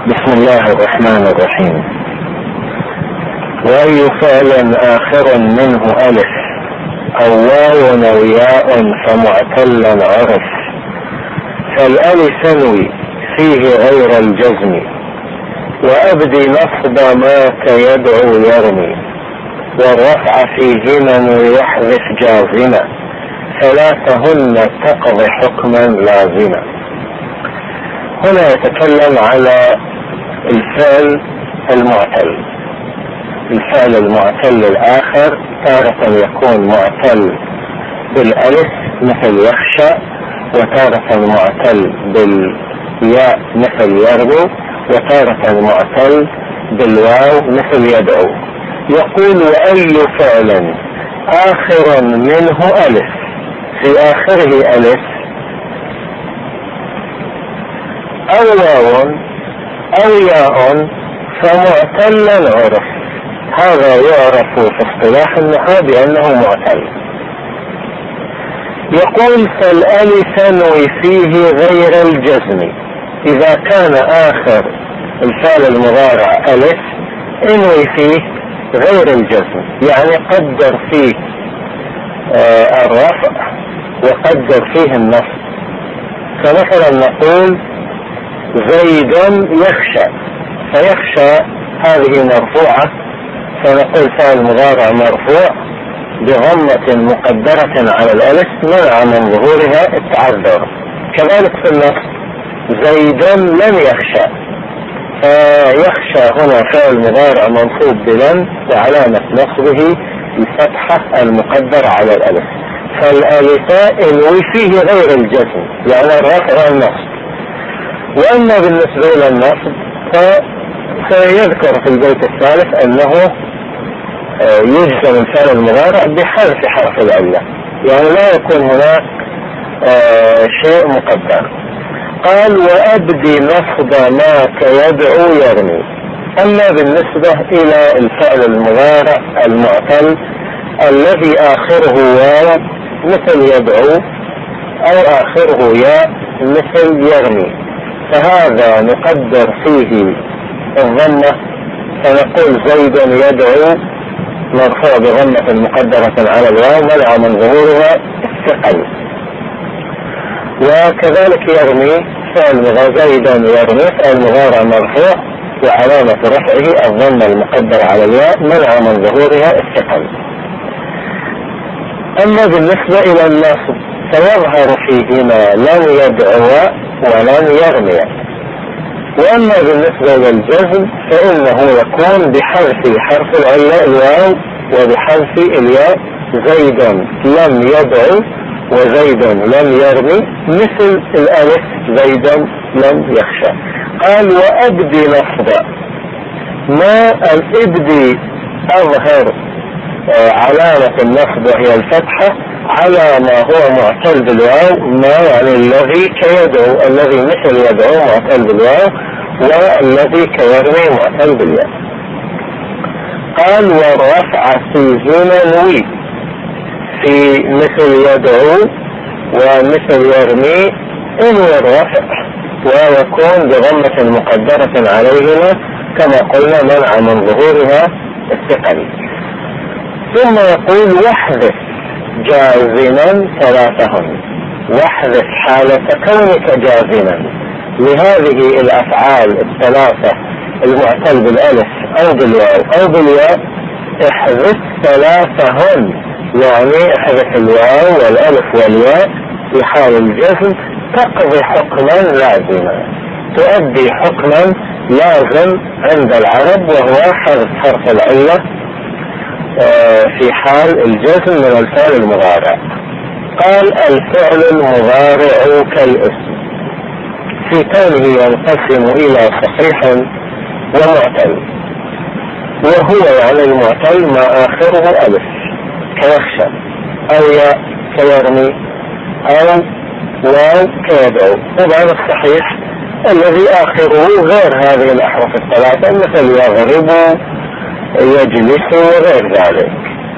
بسم الله الرحمن الرحيم. وأي فعل آخر منه ألف أو واو أو ياء فمعتلا عرف، فالألف انوي فيه غير الجزم، وأبدي نصب ما كيدعو يرمي، والرفع فيهما ويحذف جازما، ثلاثهن تقضي حكما لازما. هنا يتكلم على الفعل المعتل. الفعل المعتل الآخر تارة يكون معتل بالألف مثل يخشى، وتارة معتل بالياء مثل يرمي، وتارة معتل بالواو مثل يدعو. يقول وأي فعل آخر منه ألف، في آخره ألف أو واو أو ياء فمعتلا عرف. هذا يعرف في اصطلاح النحو بأنه معتل. يقول فالألف انوي فيه غير الجزم، إذا كان آخر الفعل المضارع ألف انوي فيه غير الجزم، يعني قدر فيه الرفع وقدر فيه النصب. فمثلا نقول زيد يخشى، فيخشى هذه مرفوعة، فنقول فعل مضارع مرفوع بضمة مقدرة على الألف منع من ظهورها التعذر. كذلك في النصب زيد لم يخشى، فيخشى هنا فعل مضارع منصوب بلم وعلامة نصبه الفتحة المقدرة على الألف. فالألف انوي فيه غير الجزم، يعني الرفع والنصب. وأما بالنسبة إلى النصب فيذكر في البيت الثالث أنه يجزم الفعل المضارع بحذف حرف العلة، يعني لا يكون هناك شيء مقدر. قال وأبدي نصب ما كيدعو يرمي. أما بالنسبة إلى الفعل المضارع المعتل الذي آخره واو مثل يدعو أو آخره ياء مثل يرمي، فهذا نقدر فيه الضمة، فنقول زيد يدعو مرفوع بضمة مقدرة على الواو منع من ظهورها الثقل. وكذلك يرمي فعل زيد يرمي فعل مضارع مرفوع وعلامة رفعه الضمة المقدرة على الواو منع من ظهورها الثقل. أما بالنسبة إلى النصب فيظهر فيهما لن يدعو ولن يرمي. وأما بالنسبة للجزم فإنه يكون بحذف حرف العلة الواو وبحذف الياء، زيد لم يدعو وزيد لم يرمي، مثل الألف زيد لم يخشى. قال وأبدي نصب ما الإبدي أظهر علامة النصب وهي الفتحة على ما هو معتل بالواو، ما يعني الذي كيدعو، الذي مثل يدعو معتل بالواو، والذي كيرمي معتل بالياء. قال والرفع فيهما نوي، في مثل يدعو ومثل يرمي انوي الرفع ويكون بضمة مقدرة عليهما كما قلنا منع من ظهورها الثقل. ثم يقول واحذف جازما ثلاثهن، واحذف حالة كونك جازما لهذه الأفعال الثلاثة المعتل بالألف أو بالواو أو بالياء، احذف ثلاثهن، يعني احذف الواو والألف والياء في حال الجزم، تقضي حكما لازما، تؤدي حكما لازم عند العرب وهو حذف حرف العلة في حال الجزم من الفعل المضارع. قال الفعل المضارع كالاسم في كونه ينقسم إلى صحيح ومعتل، وهو يعني المعتل ما آخره ألف كيخشى أو ياء كيرمي أو واو كيدعو. طبعا الصحيح الذي آخره غير هذه الأحرف الثلاثة مثل يغرب يجلس وغير ذلك.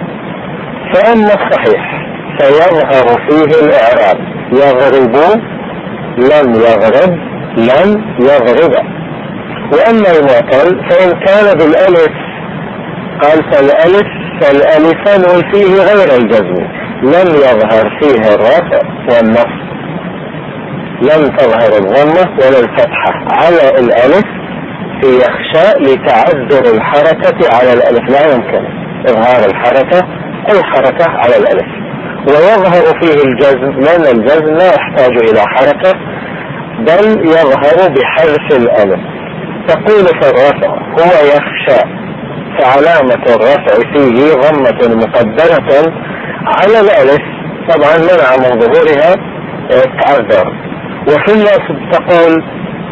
فأما الصحيح فيظهر فيه الإعراب يغرب لم يغرب لم يغرب، وأما المعتل فإن كان بالألف قال فالألفان فيه غير الجزم لم يظهر فيه الرفع والنصب، لم تظهر الضمة ولا الفتحة على الألف في يخشى لتعذر الحركة على الألف، لا يمكن إظهار الحركة أي حركة على الألف، ويظهر فيه الجزم لأن الجزم لا يحتاج إلى حركة بل يظهر بحذف الألف. تقول في الرفع هو يخشى فعلامة الرفع فيه ضمة مقدرة على الألف، طبعا منع من ظهورها تعذر. وفي النصب تقول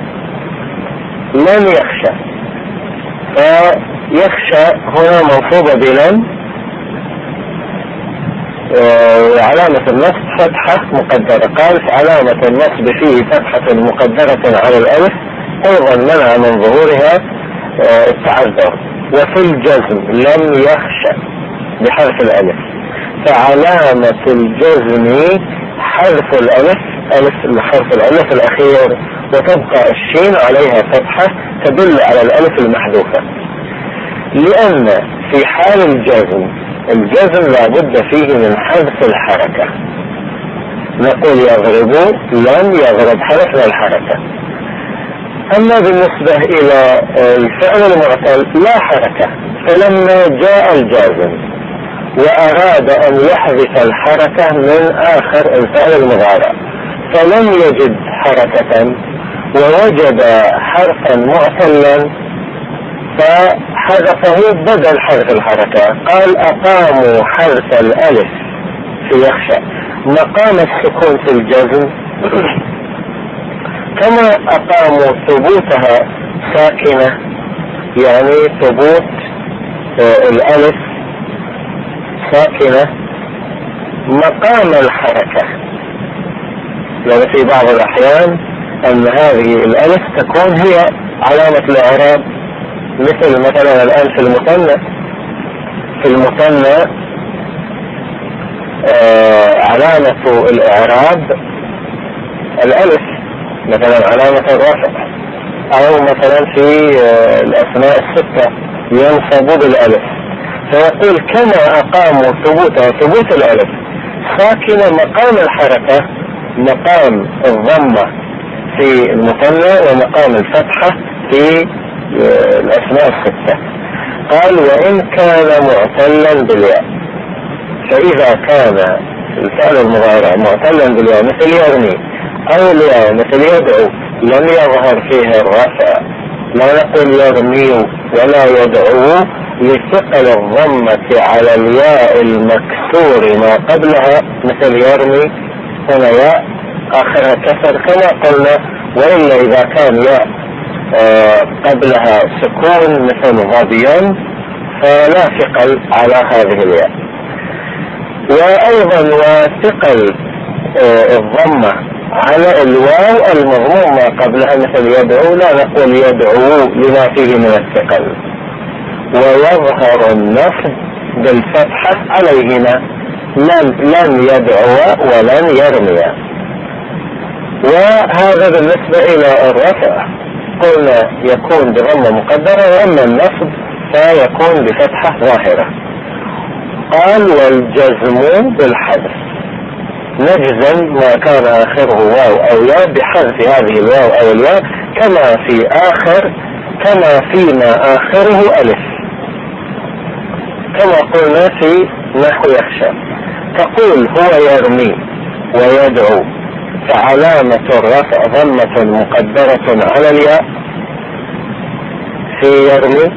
لن يخشى، فيخشى هنا منصوبة بلن، وعلامة النصب فتحة مقدرة. قال علامة النصب فيه فتحة مقدرة على الألف أيضا منع من ظهورها التعذر. وفي الجزم لم يخشى بحرف الألف، فعلامة الجزم حذف الألف، حرف الألف الأخير، وتبقى الشين عليها فتحة تدل على الألف المحذوفة، لأن في حال الجزم لابد فيه من حذف الحركة. نقول يضرب لم يضرب حذفنا الحركة. أما بالنسبة إلى الفعل المعتل لا حركة، فلما جاء الجازم وأراد أن يحذف الحركة من آخر الفعل المضارع فلم يجد حركة ووجد حرفا معتلا فحذفه بدل حذف الحركة. قال أقاموا حذف الألف في يخشى مقام السكون في الجزم كما أقاموا ثبوتها ساكنة، يعني ثبوت الألف ساكنة مقام الحركة، لأن في بعض الأحيان أن هذه الألف تكون هي علامة الإعراب، مثلا الآن في المثنى علامة الإعراب الألف مثلا علامة الرفع، أو مثلا في الأسماء الستة ينصب بالألف، فيقول كما أقاموا ثبوت الألف ساكنة مقام الحركة، مقام الضمة في المثنى ومقام الفتحة في الأسماء الستة. قال وإن كان معتلا بالياء، فإذا كان الفعل المضارع معتلا بالياء مثل يرمي أو الياء مثل يدعو لم يظهر فيه الرفع، لا نقول يرمي ولا يدعو لثقل الضمة على الياء المكسور ما قبلها، مثل يرمي هنا ياء آخرها كسر كما قلنا، وإلا إذا كان ياء قبلها سكون مثل ظبيان فلا ثقل على هذه الياء. وأيضا وثقل الضمة على الواو المضموم ما قبلها مثل يدعو، لا نقول يدعو لما فيه من الثقل. ويظهر النصب بالفتحة عليهما، لن يدعو ولن يرمي. وهذا بالنسبة إلى الرفع قلنا يكون بضمة مقدرة، وأما النصب فيكون بفتحة ظاهرة. قال والجزم بالحذف، نجزم ما كان آخره واو أو ياء بحذف هذه الواو أو الياء كما فيما آخره ألف، كما قلنا في نحو يخشى. تقول هو يرمي ويدعو، فعلامة الرفع ضمة مقدرة على الياء في يرمي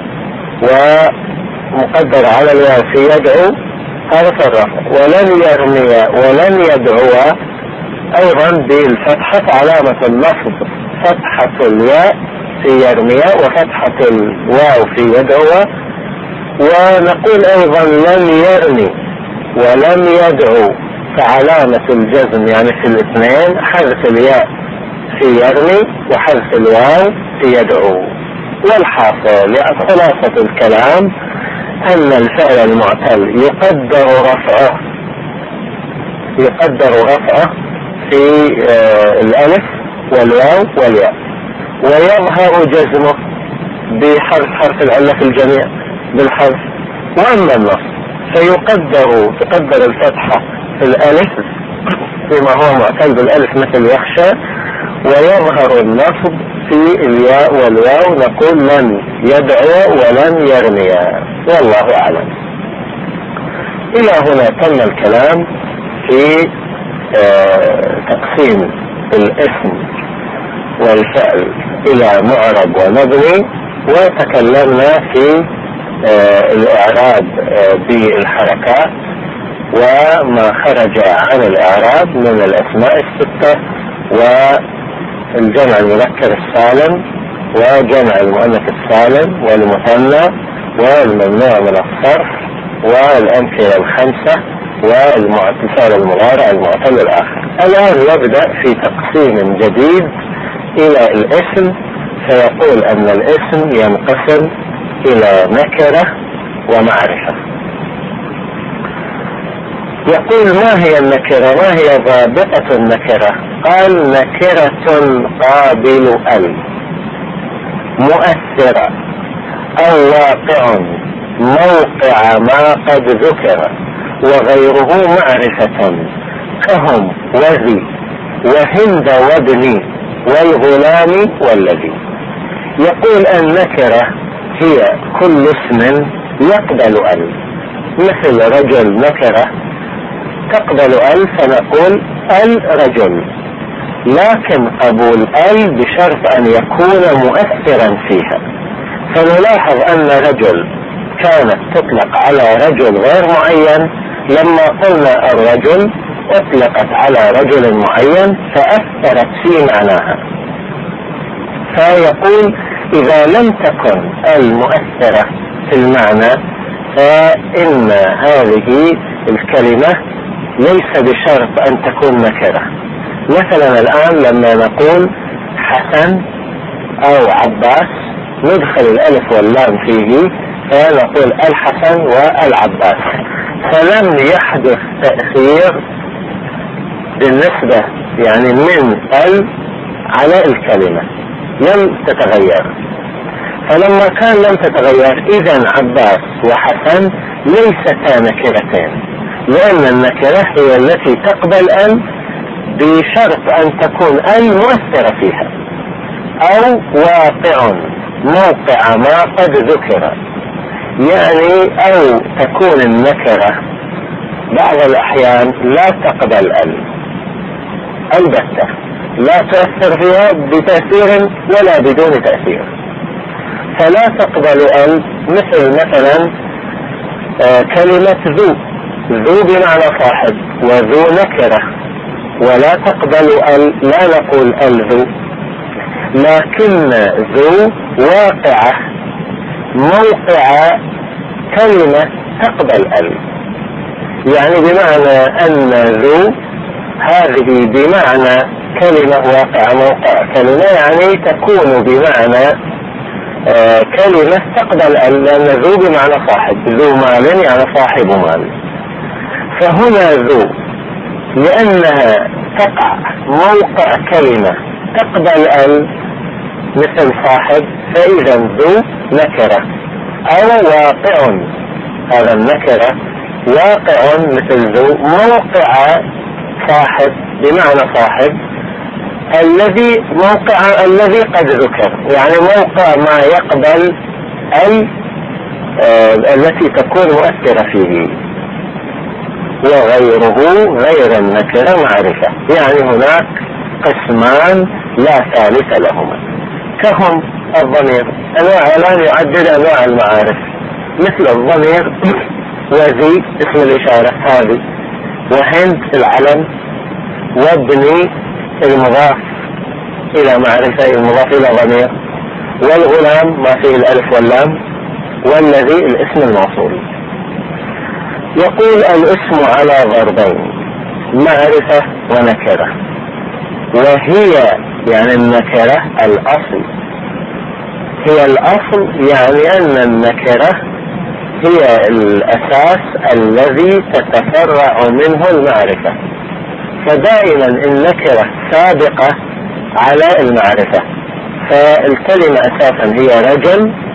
ومقدر على الياء في يدعو، هذا في الرفع. ولن يرمي ولن يدعو أيضا بالفتحة، علامة النصب فتحة الياء في يرمي وفتحة الواو في يدعو. ونقول أيضا لن يرمي ولن يدعو، فعلامة الجزم يعني في الاثنين حذف الياء في يرمي وحذف الواو في يدعو. والحاصل خلاصة الكلام أن الفعل المعتل يقدر رفعه في الألف والواو والياء، ويظهر جزمه بحرف حرف العلة في الجميع بالحرف. وأما النصب تقدر الفتحة في الألف فيما هو معتل بالألف مثل يخشى، ويظهر النصب في الياء والواو، نقول لن يدعو ولن يرميا، والله أعلم. إلى هنا تم الكلام في تقسيم الاسم والفعل إلى معرب ومبني، وتكلمنا في الإعراب بالحركات وما خرج عن الإعراب من الأسماء الستة، والجمع المذكر السالم وجمع المؤنث السالم والمثنى والممنوع من الصرف والأمثلة الخمسة والفعل المضارع المعتل الآخر. الآن يبدأ في تقسيم جديد إلى الاسم، فيقول أن الاسم ينقسم إلى نكرة ومعرفة. يقول ما هي النكرة؟ ما هي ضابطة النكرة؟ قال نكرة قابل مؤثرة أو واقع موقع ما قد ذكر وغيره معرفة كهم وذي وهند وابني والغلام والذي. يقول النكرة هي كل اسم يقبل مثل رجل نكرة تقبل فنقول الرجل، لكن قبول بشرط أن يكون مؤثرا فيها. فنلاحظ أن رجل كانت تطلق على رجل غير معين، لما قلنا الرجل أطلقت على رجل معين فأثرت في معناها. فيقول إذا لم تكن المؤثرة في المعنى فإن هذه الكلمة ليس بشرط أن تكون نكرة. مثلا الآن لما نقول حسن أو عباس ندخل الألف واللام فيه فنقول الحسن والعباس، فلم يحدث تأثير بالنسبة يعني من على الكلمة، لم تتغير. فلما كان لم تتغير إذن عباس وحسن ليستا نكرتين، لأن النكرة هي التي تقبل بشرط أن تكون مؤثرة فيها، أو واقع موقع ما قد ذكر. يعني أو تكون النكرة بعض الأحيان لا تقبل البتة، لا تؤثر فيها بتأثير ولا بدون تأثير، فلا تقبل مثل مثلا كلمة ذو بمعنى صاحب، وذو نكرة ولا تقبل لا نقول الذو، لكن ذو واقعة موقع كلمة تقبل يعني بمعنى أن ذو هذه بمعنى كلمة واقع موقع كلمة، يعني تكون بمعنى كلمة تقبل لأن ذو بمعنى صاحب، ذو مال يعني صاحب مال. فهنا ذو لأنها تقع موقع كلمة تقبل مثل صاحب، فإذا ذو نكرة. أو واقع، هذا النكرة واقع مثل ذو موقع صاحب بمعنى صاحب الذي قد ذكر، يعني موقع ما يقبل التي تكون مؤثرة فيه. وغيره غير النكرة معرفة، يعني هناك قسمان لا ثالث لهما. كهم الضمير، أنواع لا يعدد أنواع المعارف، مثل الضمير وذي اسم الإشارة هذه، وهند العلم، وابني المضاف إلى معرفة المضاف إلى ضمير، والغلام ما فيه الألف واللام، والذي الاسم الموصول. يقول الاسم على ضربين، معرفة ونكرة. وهي يعني النكرة الأصل، هي الأصل، يعني أن النكرة هي الأساس الذي تتفرع منه المعرفة. فدائما النكرة سابقة على المعرفة. فالكلمة أساسا هي رجل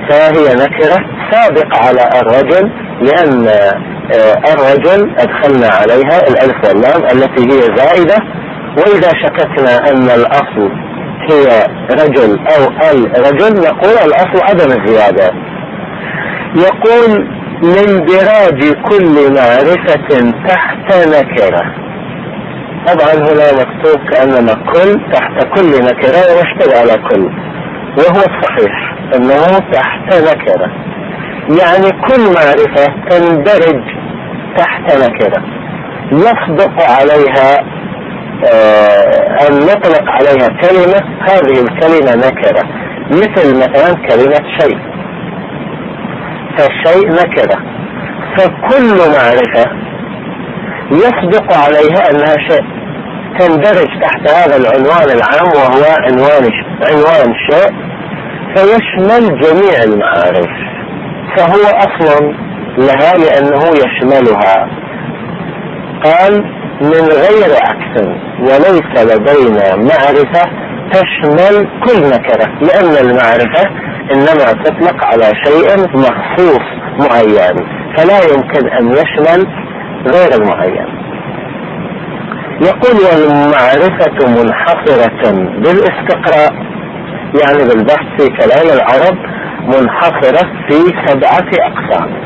فهي نكرة سابق على الرجل، لأن الرجل أدخلنا عليها الألف واللام التي هي زائدة، وإذا شككنا أن الأصل هي رجل أو الرجل نقول الأصل عدم الزيادة. يقول لاندراج كل معرفة تحت نكرة. طبعا هنا مكتوب كأنما كل تحت كل نكرة واشتغل على كل، وهو الصحيح أنه تحت نكرة، يعني كل معرفة تندرج تحت نكرة يصدق عليها أن نطلق عليها كلمة، هذه الكلمة نكرة، مثل مثلا كلمة شيء، فالشيء نكرة، فكل معرفة يصدق عليها أنها شيء تندرج تحت هذا العنوان العام وهو عنوان شيء، فيشمل جميع المعارف، فهو أصلا لها لأنه يشملها. قال من غير عكس وليس لدينا معرفة تشمل كل نكرة، لأن المعرفة إنما تطلق على شيء مخصوص معين، فلا يمكن أن يشمل غير المعين. يقول والمعرفة منحصرة بالاستقراء، يعني بالبحث في كلام العرب، منحصرة في 7 أقسام.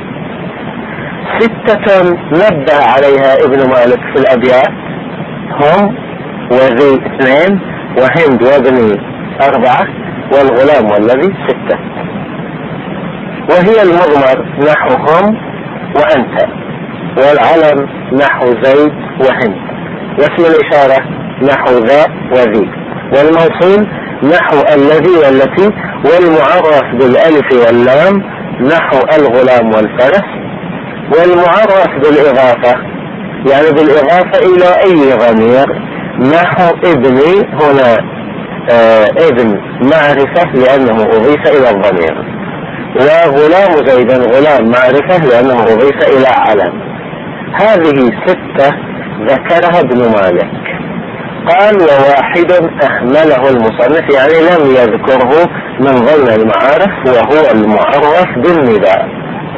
6 نبه عليها ابن مالك في الأبيات، هم وذي 2 وهند وابني 4 والغلام والذي 6. وهي المضمر نحو هم وأنت، والعلم نحو زيد وهند، واسم الإشارة نحو ذا وذي، والموصول نحو الذي والتي، والمعرف بالألف واللام نحو الغلام والفرس، والمعرف بالإضافة يعني بالإضافة إلى أي ضمير نحو ابني، هنا ابن معرفة لأنه أضيف إلى الضمير، وغلام زيدا غلام معرفة لأنه أضيف إلى علم. هذه 6 ذكرها ابن مالك. قال وواحد أهمله المصنف، يعني لم يذكره من ضمن المعارف، وهو المعرف بالنداء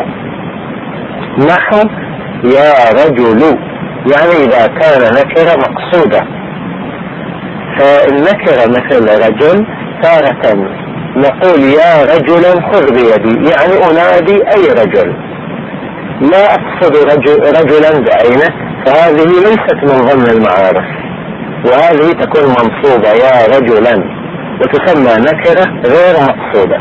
نحو يا رجل، يعني إذا كان نكرة مقصودة. فالنكرة مثل رجل تارة نقول يا رجل خذ بيدي، يعني أنادي أي رجل، لا أقصد رجلا بعينه، فهذه ليست من ضمن المعارف، وهذه تكون منصوبة يا رجلا وتسمى نكرة غير مقصودة.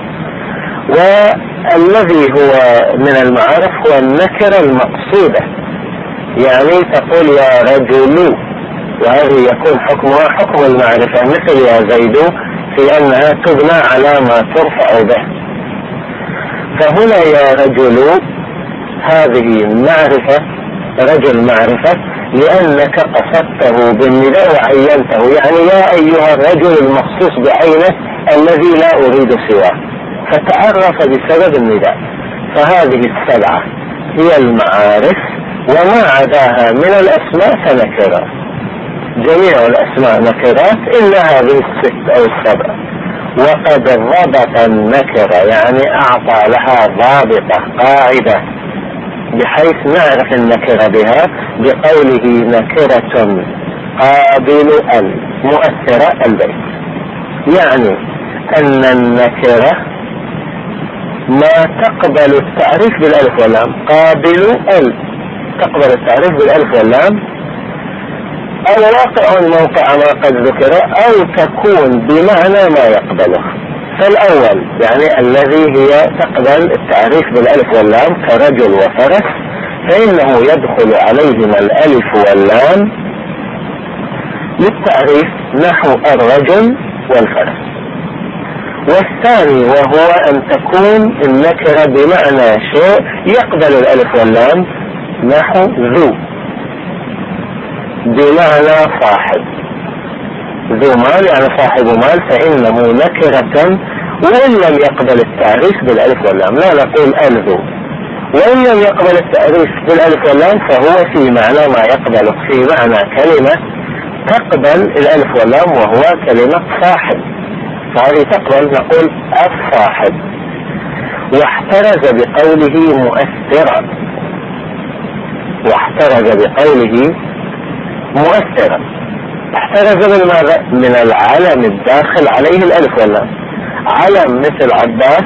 والذي هو من المعارف هو النكرة المقصودة، يعني تقول يا رجل، وهذه يكون حكمها حكم المعرفة، مثل يا زيد في أنها تبنى على ما ترفع به. فهنا يا رجل هذه معرفة، رجل معرفة، لأنك قصدته بالنداء وعينته، يعني يا أيها الرجل المخصوص بعينه الذي لا أريد سواه، فتعرف بسبب النداء. فهذه 7 هي المعارف، وما عداها من الأسماء فنكرة، جميع الأسماء نكرات إلا هذه 6 أو 7. وقد ضبط النكرة، يعني أعطى لها ضابطة قاعدة بحيث نعرف النكرة بها، بقوله نكرة قابل المؤثرة البيت، يعني أن النكرة ما تقبل التعريف بالألف واللام، قابل تقبل التعريف بالألف واللام، أو واقع موقع ما قد ذكر، أو تكون بمعنى ما يقبله. فالأول يعني الذي هي تقبل التعريف بالألف واللام كرجل وفرس، فإنه يدخل عليهما الألف واللام للتعريف نحو الرجل والفرس. والثاني وهو أن تكون النكرة بمعنى شيء يقبل الألف واللام نحو ذو، بمعنى صاحب، ذو مال يعني صاحب مال، فإنه نكرة وإن لم يقبل التعريف بالألف واللام، لا نقول الذو، وإن لم يقبل التعريف بالألف واللام فهو في معنى ما يقبله، في معنى كلمة تقبل الألف واللام وهو كلمة صاحب، فهذه تقبل نقول الصاحب. واحترز بقوله مؤثرا، واحترز بقوله مؤثرا. احترز من ماذا؟ من العلم الداخل عليه الألف واللام. علم مثل عباس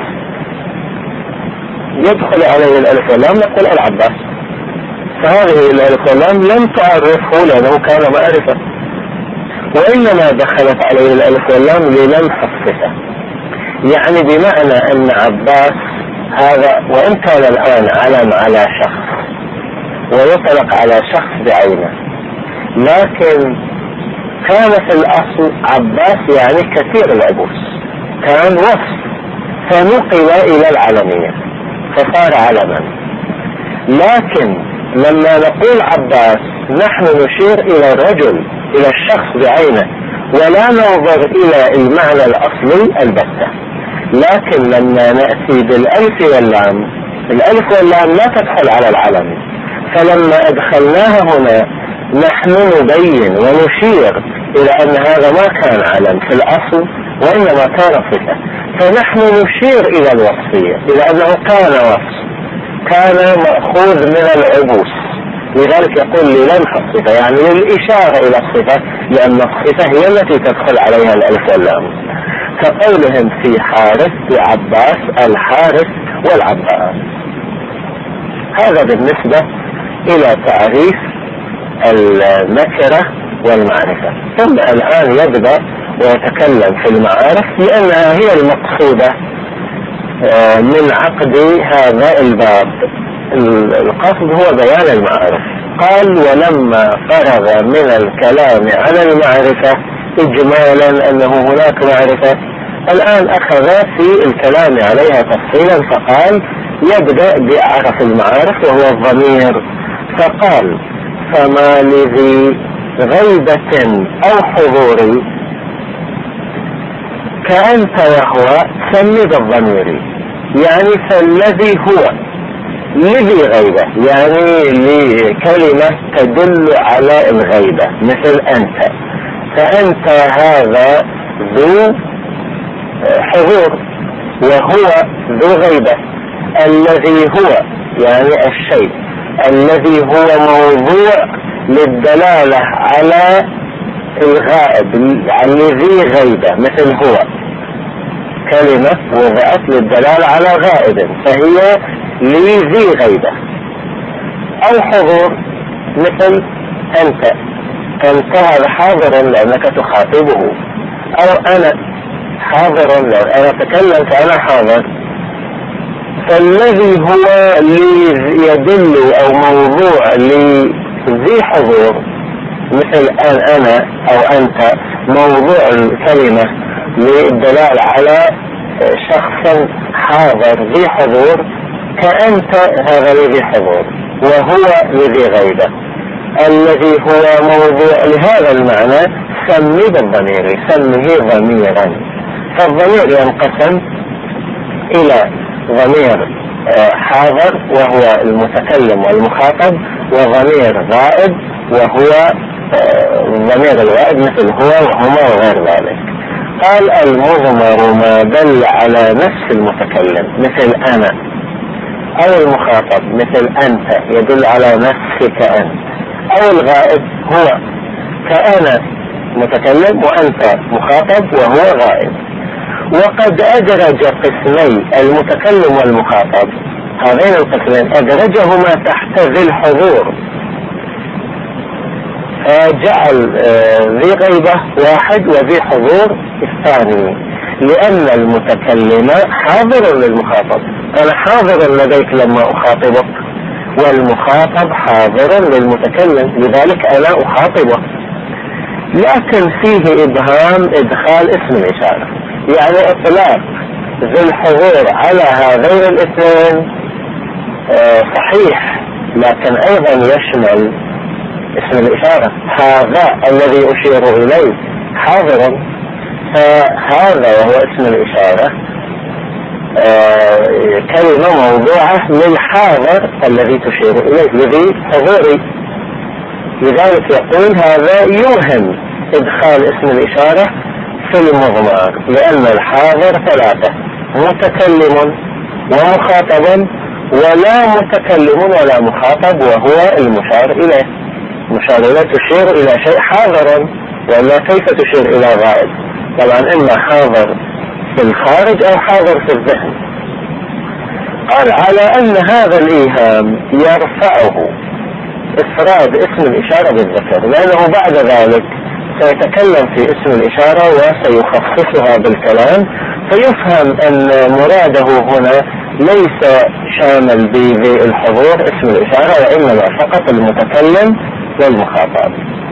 يدخل عليه الألف واللام نقول العباس، فهذه الألف واللام لم تعرفه لأنه كان معرفة، وإنما دخلت عليه الألف واللام للمح الصفة. يعني بمعنى أن عباس هذا وإن كان الآن علم على شخص ويطلق على شخص بعينه، لكن كان في الأصل عباس يعني كثير العبوس، كان وصف فنقل إلى العلمية فصار علما. لكن لما نقول عباس نحن نشير إلى الرجل، إلى الشخص بعينه، ولا ننظر إلى المعنى الأصلي البتة. لكن لما نأتي بالألف واللام، الألف واللام لا تدخل على العلم، فلما أدخلناها هنا نحن نبين ونشير إلى أن هذا ما كان علم في الأصل وإنما كان صفة، فنحن نشير إلى الوصفية، إلى أنه كان وصف، كان مأخوذ من العبوس. لذلك يقول للمح الصفة، يعني للإشارة إلى الصفة، لأن الصفة هي التي تدخل عليها الألف واللام. كقولهم في حارث وعباس، الحارث والعباس. هذا بالنسبة إلى تعريف النكرة والمعرفة. ثم الآن يبدأ ويتكلم في المعارف لأنها هي المقصودة من عقد هذا الباب. القصد هو بيان المعارف. قال ولما فرغ من الكلام على المعرفة إجمالا أنه هناك معرفة، الآن أخذ في الكلام عليها تفصيلا، فقال يبدأ بأعرف المعارف وهو الضمير. فقال فما لذي غيبة أو حضور كأنت وهو سمد الضمير، يعني فالذي هو لذي غيبة، يعني لكلمة تدل على الغيبة مثل أنت، فأنت هذا ذو حضور وهو ذو غيبة. الذي هو يعني الشيء الذي هو موضوع للدلالة على الغائب، الذي غيبة، مثل هو كلمة وضعت للدلالة على غائب فهي لذي غيبة. أو حضور مثل أنت، أنت هذا حاضر لأنك تخاطبه، أو أنا حاضر لأن أنا تكلمت أنا حاضر. فالذي هو يدل أو موضوع لذي حضور مثل أنا أو أنت، موضوع الكلمة للدلالة على شخص حاضر ذي حضور، كأنت هذا لذي حضور وهو لذي غيبة. الذي هو موضوع لهذا المعنى سمي بالضمير، سميه ضميرا. فالضمير ينقسم إلى ضمير حاضر وهو المتكلم والمخاطب، وضمير غائب وهو ضمير الغائب مثل هو وهما وغير ذلك. قال المضمر ما دل على نفس المتكلم مثل أنا، أو المخاطب مثل أنت يدل على نفسك أنت، أو الغائب هو كأنا متكلم وأنت مخاطب وهو غائب. وقد أدرج قسمي المتكلم والمخاطب، هذين القسمين أدرجهما تحت ذي الحضور، فجعل ذي غيبة واحد وذي حضور الثاني، لأن المتكلم حاضر للمخاطب، أنا حاضر لديك لما أخاطبك، والمخاطب حاضر للمتكلم لذلك أنا أخاطبه. لكن فيه إبهام إدخال اسم الإشارة، يعني إطلاق ذي الحضور على هذين الاثنين صحيح، لكن أيضا يشمل اسم الإشارة. هذا الذي أشير إليه حاضر، فهذا وهو اسم الإشارة كلمة موضوعة للحاضر الذي تشير إليه لذي حضوري. لذلك يقول هذا يوهم إدخال اسم الإشارة في المضمر، لأن الحاضر ثلاثة: متكلم ومخاطبا، ولا متكلم ولا مخاطب وهو المشار إليه. المشار إليه تشير إلى شيء حاضرا، ولا كيف تشير إلى غائب؟ طبعا إما حاضر في الخارج أو حاضر في الذهن. قال على أن هذا الإيهام يرفعه إفراد اسم الإشارة بالذكر، لأنه بعد ذلك سيتكلم في اسم الإشارة وسيخصصها بالكلام، فيفهم أن مراده هنا ليس شامل بالحضور اسم الإشارة، وإنما فقط المتكلم والمخاطب.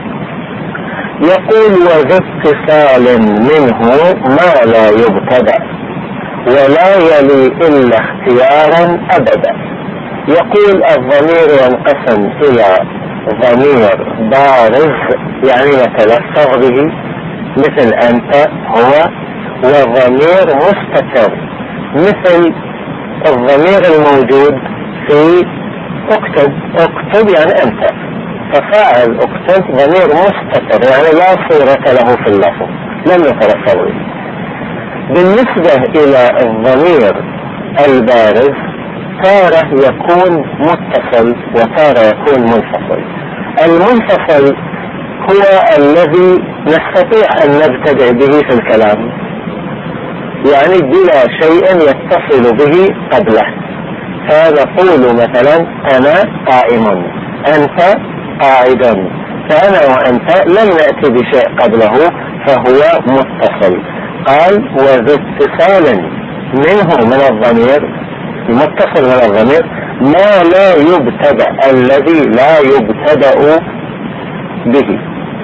يقول وذا اتصال منه ما لا يبتدأ ولا يلي إلا اختيارا أبدا. يقول الضمير ينقسم إلى ضمير بارز يعني نتلفظ به مثل أنت هو، وضمير مستتر مثل الضمير الموجود في اكتب. اكتب يعني أنت، ففاعل اكتب ضمير مستتر يعني لا صورة له في اللفظ، لم يتلفظ به. بالنسبة إلى الضمير البارز تارة يكون متصل وتارة يكون منفصل. المنفصل هو الذي نستطيع أن نبتدئ به في الكلام، يعني بلا شيء يتصل به قبله، فنقول مثلا أنا قائم، أنت قاعد، فأنا وأنت لم نأتي بشيء قبله فهو متصل. قال وذا اتصال منه من الضمير، المتصل من الضمير ما لا يبتدأ الذي لا يبتدأ به،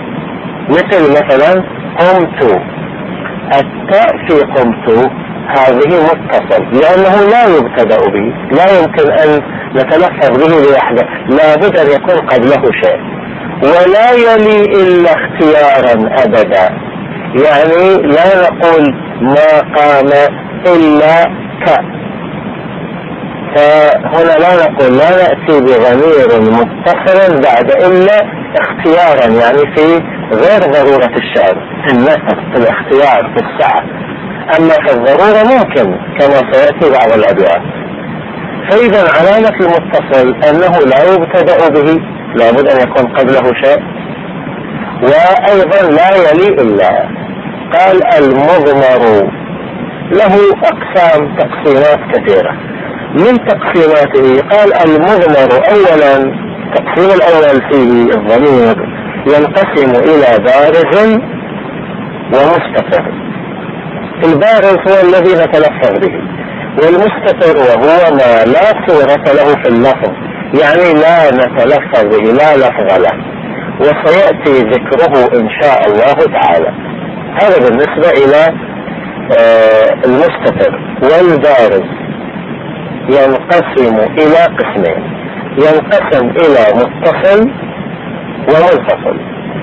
مثلا قمت، التاء في قمت هذه متصل لأنه لا يبتدأ به، لا يمكن أن نتلفظ به لوحده، لابد أن يكون قبله شيء. ولا يلي إلا اختيارا أبدا، يعني لا نقول ما قام إلا ك، فهنا لا نقول، لا نأتي بضمير متصل بعد إلا اختيارا، يعني في غير ضرورة الشعر، في النثر، في الاختيار، في السعة. أما في الضرورة ممكن كما سيأتي بعض الأبيات. فإذا علامة المتصل أنه لا يبتدأ به، لابد أن يكون قبله شيء، وأيضا لا يلي إلا. قال المضمر له أقسام، تقسيمات كثيرة. من تقسيماته قال المضمر أولا، التقسيم الأول فيه الضمير ينقسم إلى بارز ومستتر. البارز هو الذي نتلفظ به، والمستتر وهو ما لا صورة له في اللفظ، يعني لا نتلفظ به، لا لفظ له، وسيأتي ذكره إن شاء الله تعالى. هذا بالنسبة إلى المستتر. والبارز ينقسم إلى قسمين، ينقسم إلى متصل ومنفصل.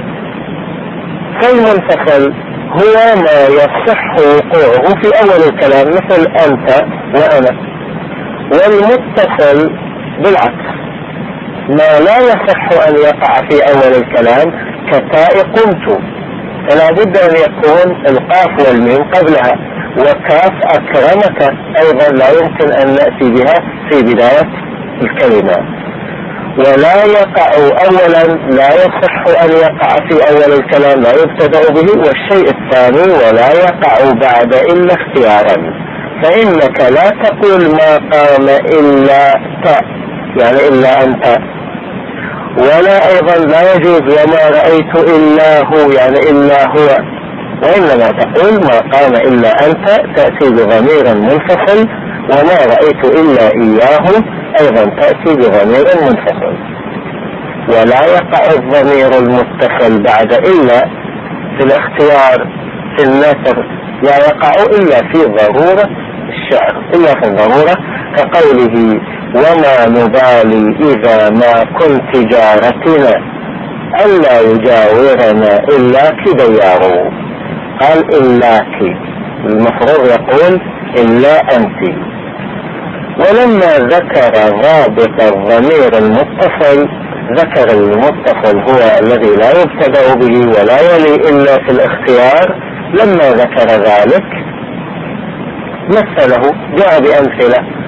فالمنفصل هو ما يصح وقوعه في أول الكلام مثل أنت وأنا. والمتصل بالعكس، ما لا يصح أن يقع في أول الكلام كتاء قمت، فلا بد أن يكون القاف والميم قبلها، وكاف أكرمك أيضا لا يمكن أن نأتي بها في بداية الكلمة. ولا يقع أولا، لا يصح أن يقع في أول الكلام، لا يبتدأ به. والشيء الثاني ولا يقع بعد إلا اختيارا، فإنك لا تقول ما قام إلا ت، يعني إلا أنت. ولا أيضا لا يجوز وما رأيت إلا هو، يعني إلا هو، وإنما تقول ما قام إلا أنت، تأتي بضمير منفصل. وما رأيت إلا إياه أيضا تأتي بضمير منفصل. ولا يقع الضمير المتصل بعد إلا في الاختيار، في النثر، لا يقع إلا في ضرورة الشعر، إلا في الضرورة، كقوله وما نبالي إذا ما كنت جارتنا ألا يجاورنا إلاك ديار. قال إلاك، المفروض يقول إلا أنت. ولما ذكر رابط الضمير المتصل، ذكر المتصل هو الذي لا يبتدأ به ولا يلي إلا في الاختيار. لما ذكر ذلك مثله، جاء بأمثلة،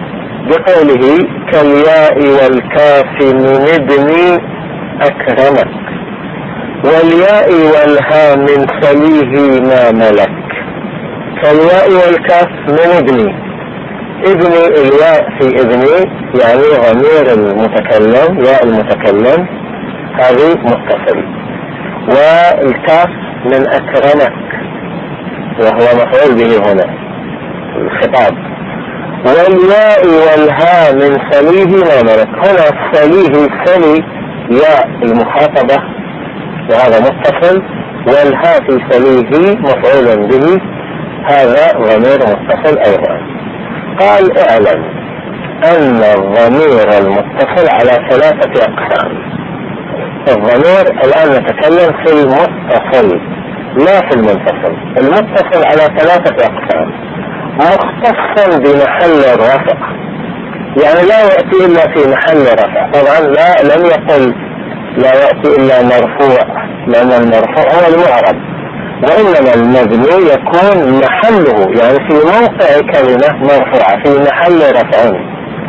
بقوله كالياء والكاف من ابن أكرمك، والياء والها من سليه ما ملك. كالياء والكاف من ابني، ابني الياء في ابني يعني ضمير المتكلم، ياء المتكلم هذه متصل، والكاف من أكرمك وهو مفعول به هنا الخطاب، والياء والها من سليه ما ملك. هنا سليه سلي ياء المخاطبة وهذا متصل، والها في سليه مفعول به هذا ضمير متصل أيضا. قال اعلم أن الضمير المتصل على 3 أقسام. الضمير الآن نتكلم في المتصل لا في المنفصل. المتصل على 3 أقسام: مختصا بمحل الرفع، يعني لا يأتي إلا في محل رفع. طبعا لم يقل لا يأتي إلا مرفوع، لأن المرفوع هو المعرب، وإنما المبني يكون محله يعني في موقع كلمة مرفوعة في محل رفع،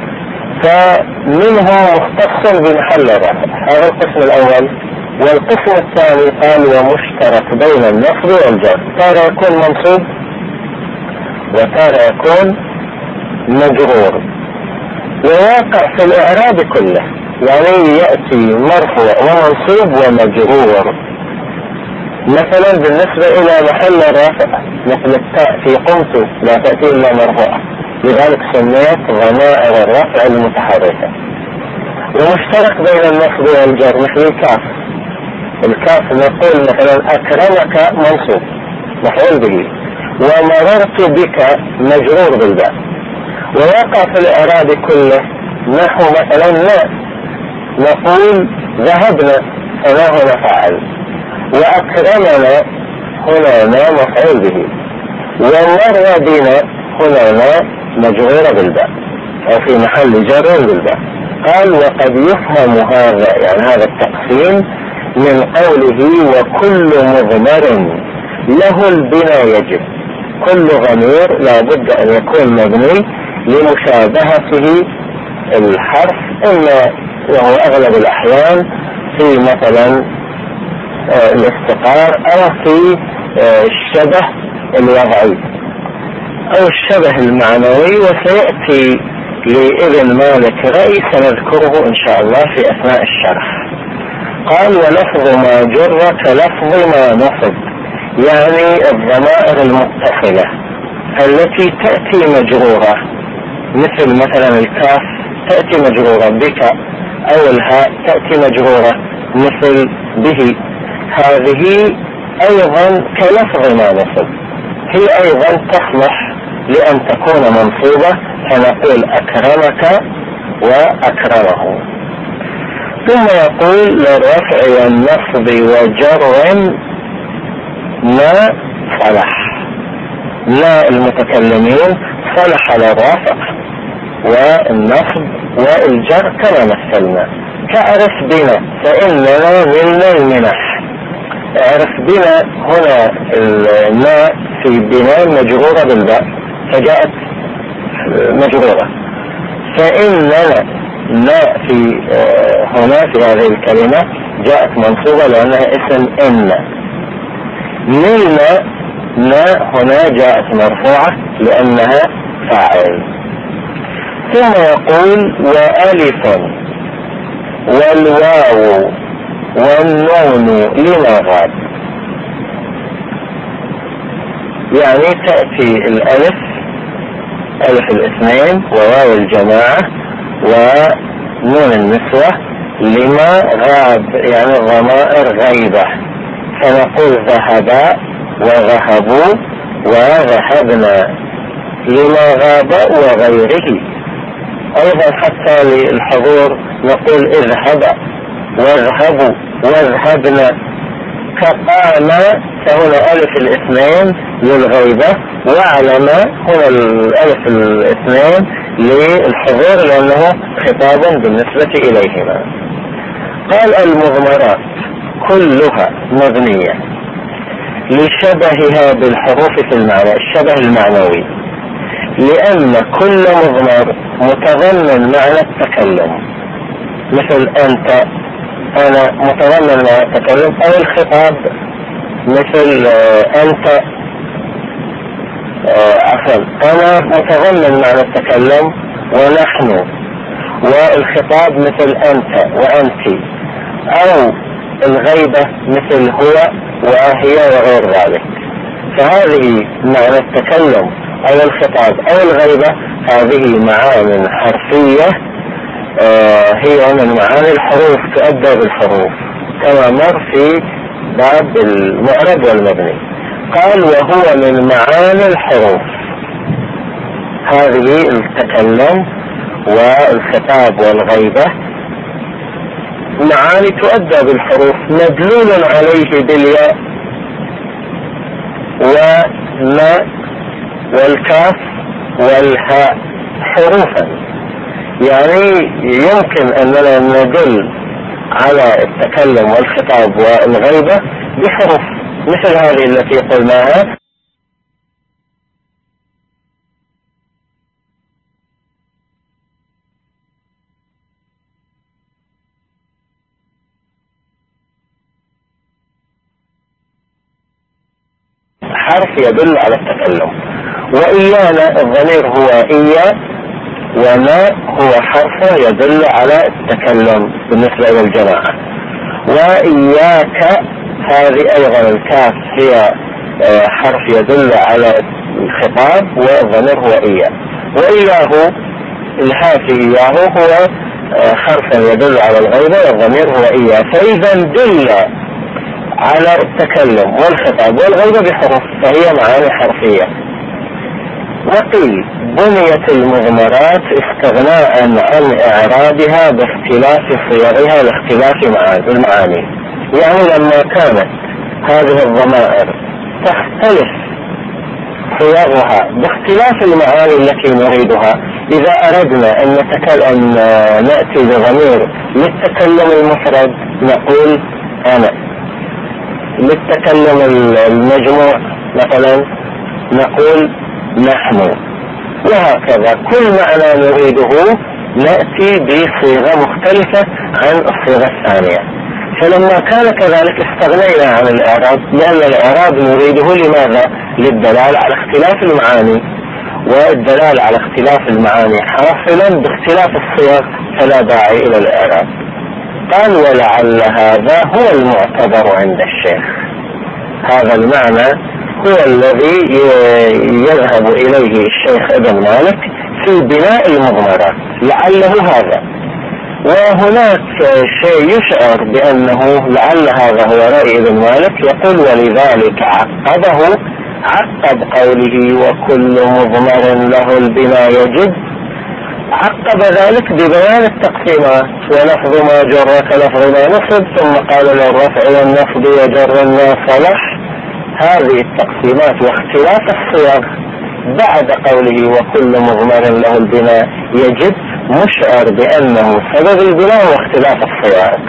فمنه مختص بمحل الرفع. هذا القسم الأول. والقسم الثاني قال ومشترك بين النصب والجر، تارة يكون منصوب وتارة يكون مجرور، ويقع في الإعراب كله، يعني يأتي مرفوع ومنصوب ومجرور. مثلا بالنسبة إلى محل الرفع مثل التاء في قمت لا تأتي إلا مرفوعة، لذلك سميت ضمائر الرفع المتحركة. ومشترك بين النصب والجر مثل الكاف. الكاف نقول مثلا أكرمك منصوب مفعول به، ومررت بك مجرور بالباء. ويقع في الإعراب كله نحو مثلا ما نقول ذهبنا فما هنا فاعل، وأكرمنا هنا ما مفعول به، ومر بنا هنا ما مجرور بالباء أو في محل جر بالباء. قال وقد يفهم هذا يعني هذا التقسيم من قوله وكل مضمر له البناء يجب. كل ضمير لا بد أن يكون مبني لمشابهته الحرف، إما وهو أغلب الأحيان في مثلا الافتقار أو في الشبه الوضعي أو الشبه المعنوي، وسيأتي لابن مالك رأي سنذكره إن شاء الله في أثناء الشرح. قال ولفظ ما جر كلفظ ما نصب، يعني الضمائر المتصلة التي تأتي مجرورة، مثل مثلا الكاف تأتي مجرورة بك، أو الهاء تأتي مجرورة مثل به، هذه أيضا كلفظ ما نصب، هي أيضا تصلح لأن تكون منصوبة، فنقول أكرمك وأكرمه. ثم يقول للرفع والنصب وجر ما صلح. لا المتكلمين صلح للرفع والنصب والجر كما مثلنا. كأعرف بنا فإننا منا المنح. اعرف بنا هنا الماء في بنا مجرورة بالباء فجاءت مجرورة، فإننا ما في هنا في هذه الكلمة جاءت منصوبة لأنها اسم إن. منا ما هنا جاءت مرفوعة لأنها فاعل. ثم يقول وألف والواو والنون لما غاب، يعني تأتي الألف ألف الاثنين وواو الجماعة ونون النسوة لما غاب، يعني الضمائر غيبة، فنقول ذهبا وذهبوا وذهبنا لما غاب وغيره. أيضا حتى للحضور نقول اذهب واذهبوا واذهبنا. كقام فهنا ألف الاثنين للغيبة، وعلم هنا الألف الاثنين للحضور لأنه خطاب بالنسبة إليهما. قال المضمرات كلها مبنية لشبهها بالحروف في المعنى، الشبه المعنوي، لأن كل مضمر متضمن معنى التكلم، مثل أنت، أنا متضمن معنى التكلم، أو الخطاب مثل أنت، عفوا، أنا متضمن معنى التكلم ونحن، والخطاب مثل أنت وأنت، أو الغيبة مثل هو وهي وغير ذلك. فهذه معنى التكلم أو الخطاب أو الغيبة هذه معاني حرفية، هي من معاني الحروف، تؤدى بالحروف كما مر في باب المعرب والمبني. قال وهو من معاني الحروف، هذه التكلم والخطاب والغيبة معاني تؤدى بالحروف، مدلول عليه بالياء وما والكاف والهاء حروفا. يعني يمكن أننا ندل على التكلم والخطاب والغيبة بحروف مثل هذه التي قلناها. حرف يدل على التكلم، وإيانا الضمير هو إيا، وما هو حرف يدل على التكلم بالنسبة إلى الجماعة. وإياك هذه أيضا الكاف هي حرف يدل على الخطاب، والضمير هو إيا. وإياه الهاء في إياه هو حرف يدل على الغيبة، والضمير هو إيا. فإذا دل على التكلم والخطاب والغيبة بحروف، فهي معاني حرفية. وقيل بنيت المضمرات استغناء عن إعرابها باختلاف صيغها لاختلاف المعاني. يعني لما كانت هذه الضمائر تختلف صيغها باختلاف المعاني التي نريدها، إذا أردنا أن نأتي بضمير للتكلم المفرد نقول أنا، للتكلم المجموع مثلا نقول نحن، وهكذا كل معنى نريده نأتي بصيغة مختلفة عن الصيغة الثانية. فلما كان كذلك استغنينا عن الإعراب، لأن الإعراب نريده لماذا؟ للدلالة على اختلاف المعاني، والدلالة على اختلاف المعاني حاصلا باختلاف الصيغ، فلا داعي إلى الإعراب. قال ولعل هذا هو المعتبر عند الشيخ، هذا المعنى هو الذي يذهب إليه الشيخ ابن مالك في بناء المضمرات، لعله هذا. وهناك شيء يشعر بأنه لعل هذا هو رأي ابن مالك، يقول ولذلك عقب قوله وكل مضمر له البناء يجب، عقب ذلك ببيان التقسيمات، ولفظ ما جر كلفظ ما نصب، ثم قال للرفع والنصب وجر ما صلح. هذه التقسيمات واختلاف الصيغ بعد قوله وكل مضمر له البناء يجب مشعر بأنه سبب البناء واختلاف الصيغ،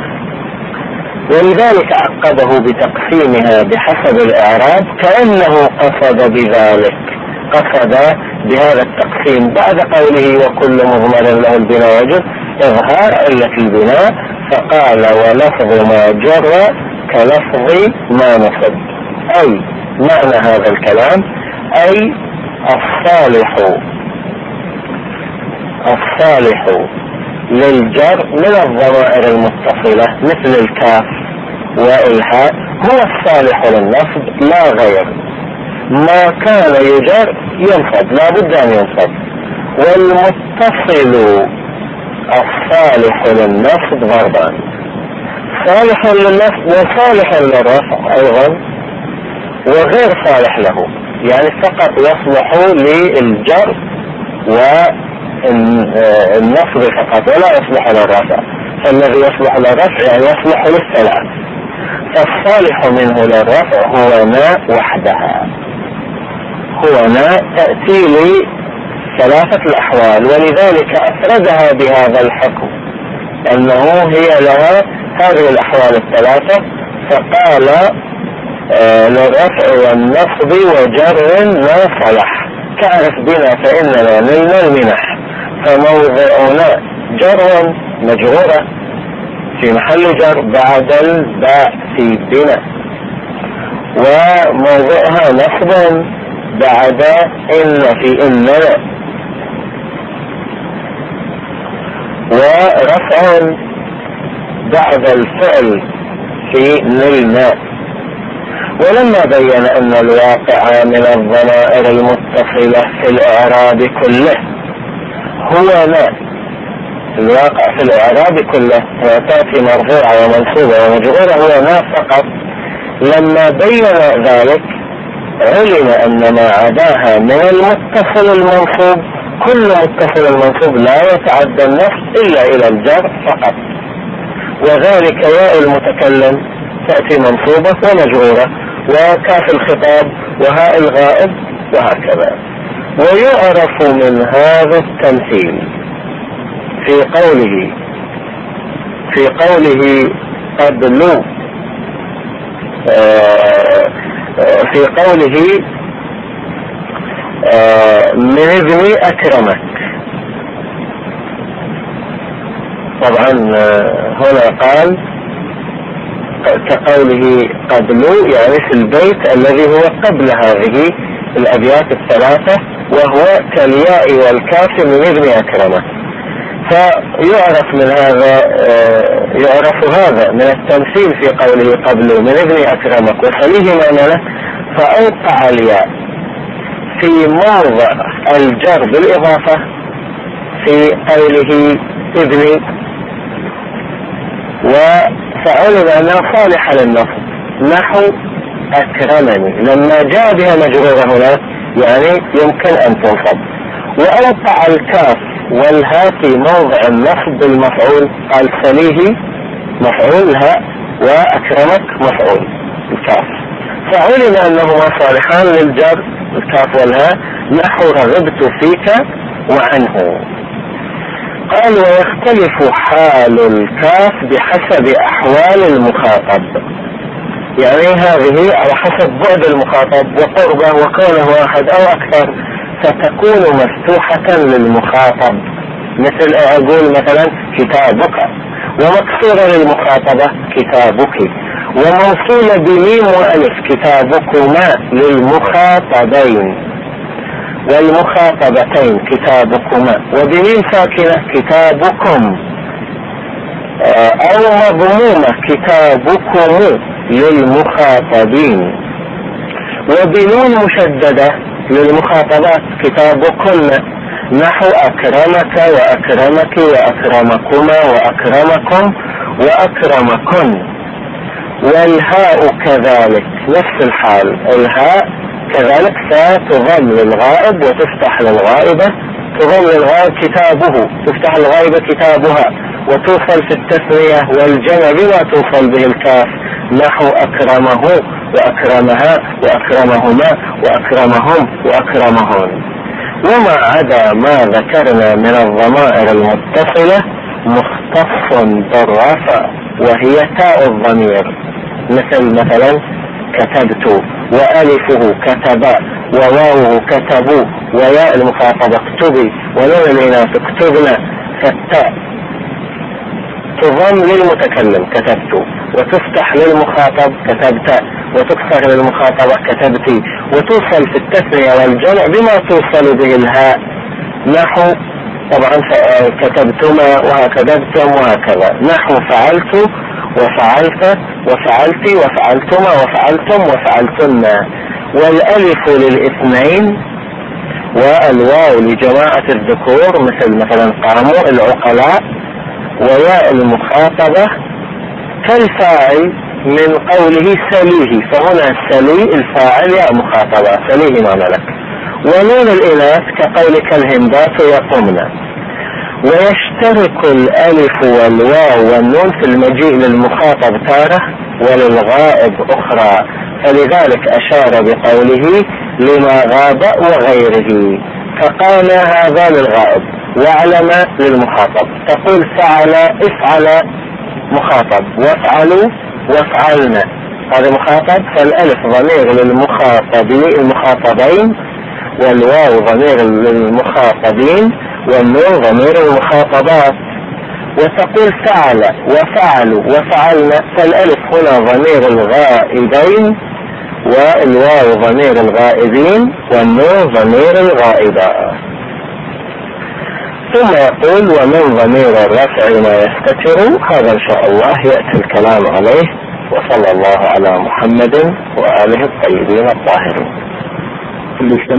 ولذلك عقبه بتقسيمها بحسب الإعراب، كأنه قصد بذلك، قصد بهذا التقسيم بعد قوله وكل مضمر له البناء يجب إظهار علة البناء، فقال ولفظ ما جر كلفظ ما نصب. أي معنى هذا الكلام أي الصالح للجر من الضمائر المتصلة مثل الكاف والهاء هو الصالح للنصب لا غير. ما كان يجر ينصب، لا بد أن ينصب. والمتصل الصالح للنصب ضربان، صالح للنصب وصالح للرفع أيضا، وغير صالح له، يعني فقط يصلح للجر والنصب فقط ولا يصلح للرفع. فالذي يصلح للرفع يعني يصلح للثلاث، فالصالح منه للرفع هو ناء وحدها، هو ناء تأتي لثلاثة الأحوال، ولذلك أفردها بهذا الحكم أنه هي لها هذه الأحوال الثلاثة، فقال للرفع والنصب وجر ما صلح، تعرف بنا فإننا نلنا المنح، فموضعنا جر مجرورة في محل جر بعد الباء في بنا، وموضعها نصب بعد إن في إننا، ورفع بعد الفعل في نلنا. ولما بين أن الواقع من الضمائر المتصلة في الإعراب كله هو ما الواقع في الإعراب كله وتأتي مرفوعة ومنصوبة ومجرورة هو ما فقط، لما بين ذلك علم أن ما عداها من المتصل المنصوب كل متصل المنصوب لا يتعدى النصب إلا إلى الجر فقط، وذلك ياء المتكلم تأتي منصوبة ومجرورة، وكاف الخطاب وهاء الغائب وهكذا. ويعرف من هذا التمثيل في قوله قبل، في قوله من ابن أكرمك. طبعا هنا قال كقوله قبل يعني في البيت الذي هو قبل هذه الأبيات الثلاثة، وهو كالياء والكاف من ابن أكرمك. فيعرف من هذا يعرف هذا من التمثيل في قوله قبل من ابن أكرمك وخليه معنى، فأوقع الياء في موضع الجر بالإضافة في قوله ابن، وفعلم أنها صالحة للنصب نحو أكرمني، لما جاء بها مجرورة هنا يعني يمكن أن تنصب. وأوقع الكاف والهاء في موضع النصب بالمفعول، قال سليه مفعول الهاء وأكرمك مفعول الكاف، فعلم أنهما صالحان للجر الكاف والهاء نحو رغبت فيك وعنه. قال ويختلف حال الكاف بحسب أحوال المخاطب، يعني هذه على حسب بعد المخاطب وقربه وكونه واحد أو أكثر فتكون مفتوحة للمخاطب، مثل أقول مثلا كتابك، ومكسورة للمخاطبة كتابك، وموصولة بميم وألف كتابكما للمخاطبين والمخاطبتين كتابكما، وبميم ساكنة كتابكم، أو مضمومة كتابكم للمخاطبين، وبنون مشددة للمخاطبات كتابكن نحو أكرمك وأكرمك وأكرمكما وأكرمكم وأكرمكن. والهاء كذلك نفس الحال، الهاء كذلك فتضم للغائب وتفتح للغائبة، تضم للغائب كتابه تفتح للغائبة كتابها، وتوصل في التثنية والجمع بما توصل به الكاف نحو أكرمه وأكرمها وأكرمهما وأكرمهم وأكرمهن. وما عدا ما ذكرنا من الضمائر المتصلة مختص بالرفع وهي تاء الضمير، مثلا كتبت، وألفه كتب، وواوه كتبوا، وياء المخاطبة اكتبي، ونون الإناث اكتبنا، فالتاء تضم للمتكلم كتبت، وتفتح للمخاطب كتبت، وتكسر للمخاطبة كتبتي، وتوصل في التثنية والجمع بما توصل به الهاء نحو طبعا كتبتما وكتبتم وهكذا، نحو فعلت وفعلت وفعلت وفعلتما وفعلتم وفعلتن. والألف للاثنين والواو لجماعة الذكور مثلا قاموا العقلاء، وياء المخاطبة كالفاعل من قوله سليه، فهنا سلي الفاعل ياء مخاطبة سليه ما ملك. ونون الإناث كقولك الهندات يقمن. ويشترك الألف والواو والنون في المجيء للمخاطب تارة وللغائب أخرى، فلذلك أشار بقوله لما غاب وغيره، فقال هذا للغائب واعلم للمخاطب، تقول فعل افعل مخاطب، وافعلوا وافعلنا هذا مخاطب، فالألف ضمير للمخاطبين والواو ضمير المخاطبين والنون ضمير المخاطبات. وتقول فعل وفعلوا وفعلنا، فالالف هنا ضمير الغائبين والواو ضمير الغائبين والنون ضمير الغائبات. ثم يقول ومن ضمير الرفع ما يستتر، هذا ان شاء الله يأتي الكلام عليه. وصلى الله على محمد وآله الطيبين الطاهرين.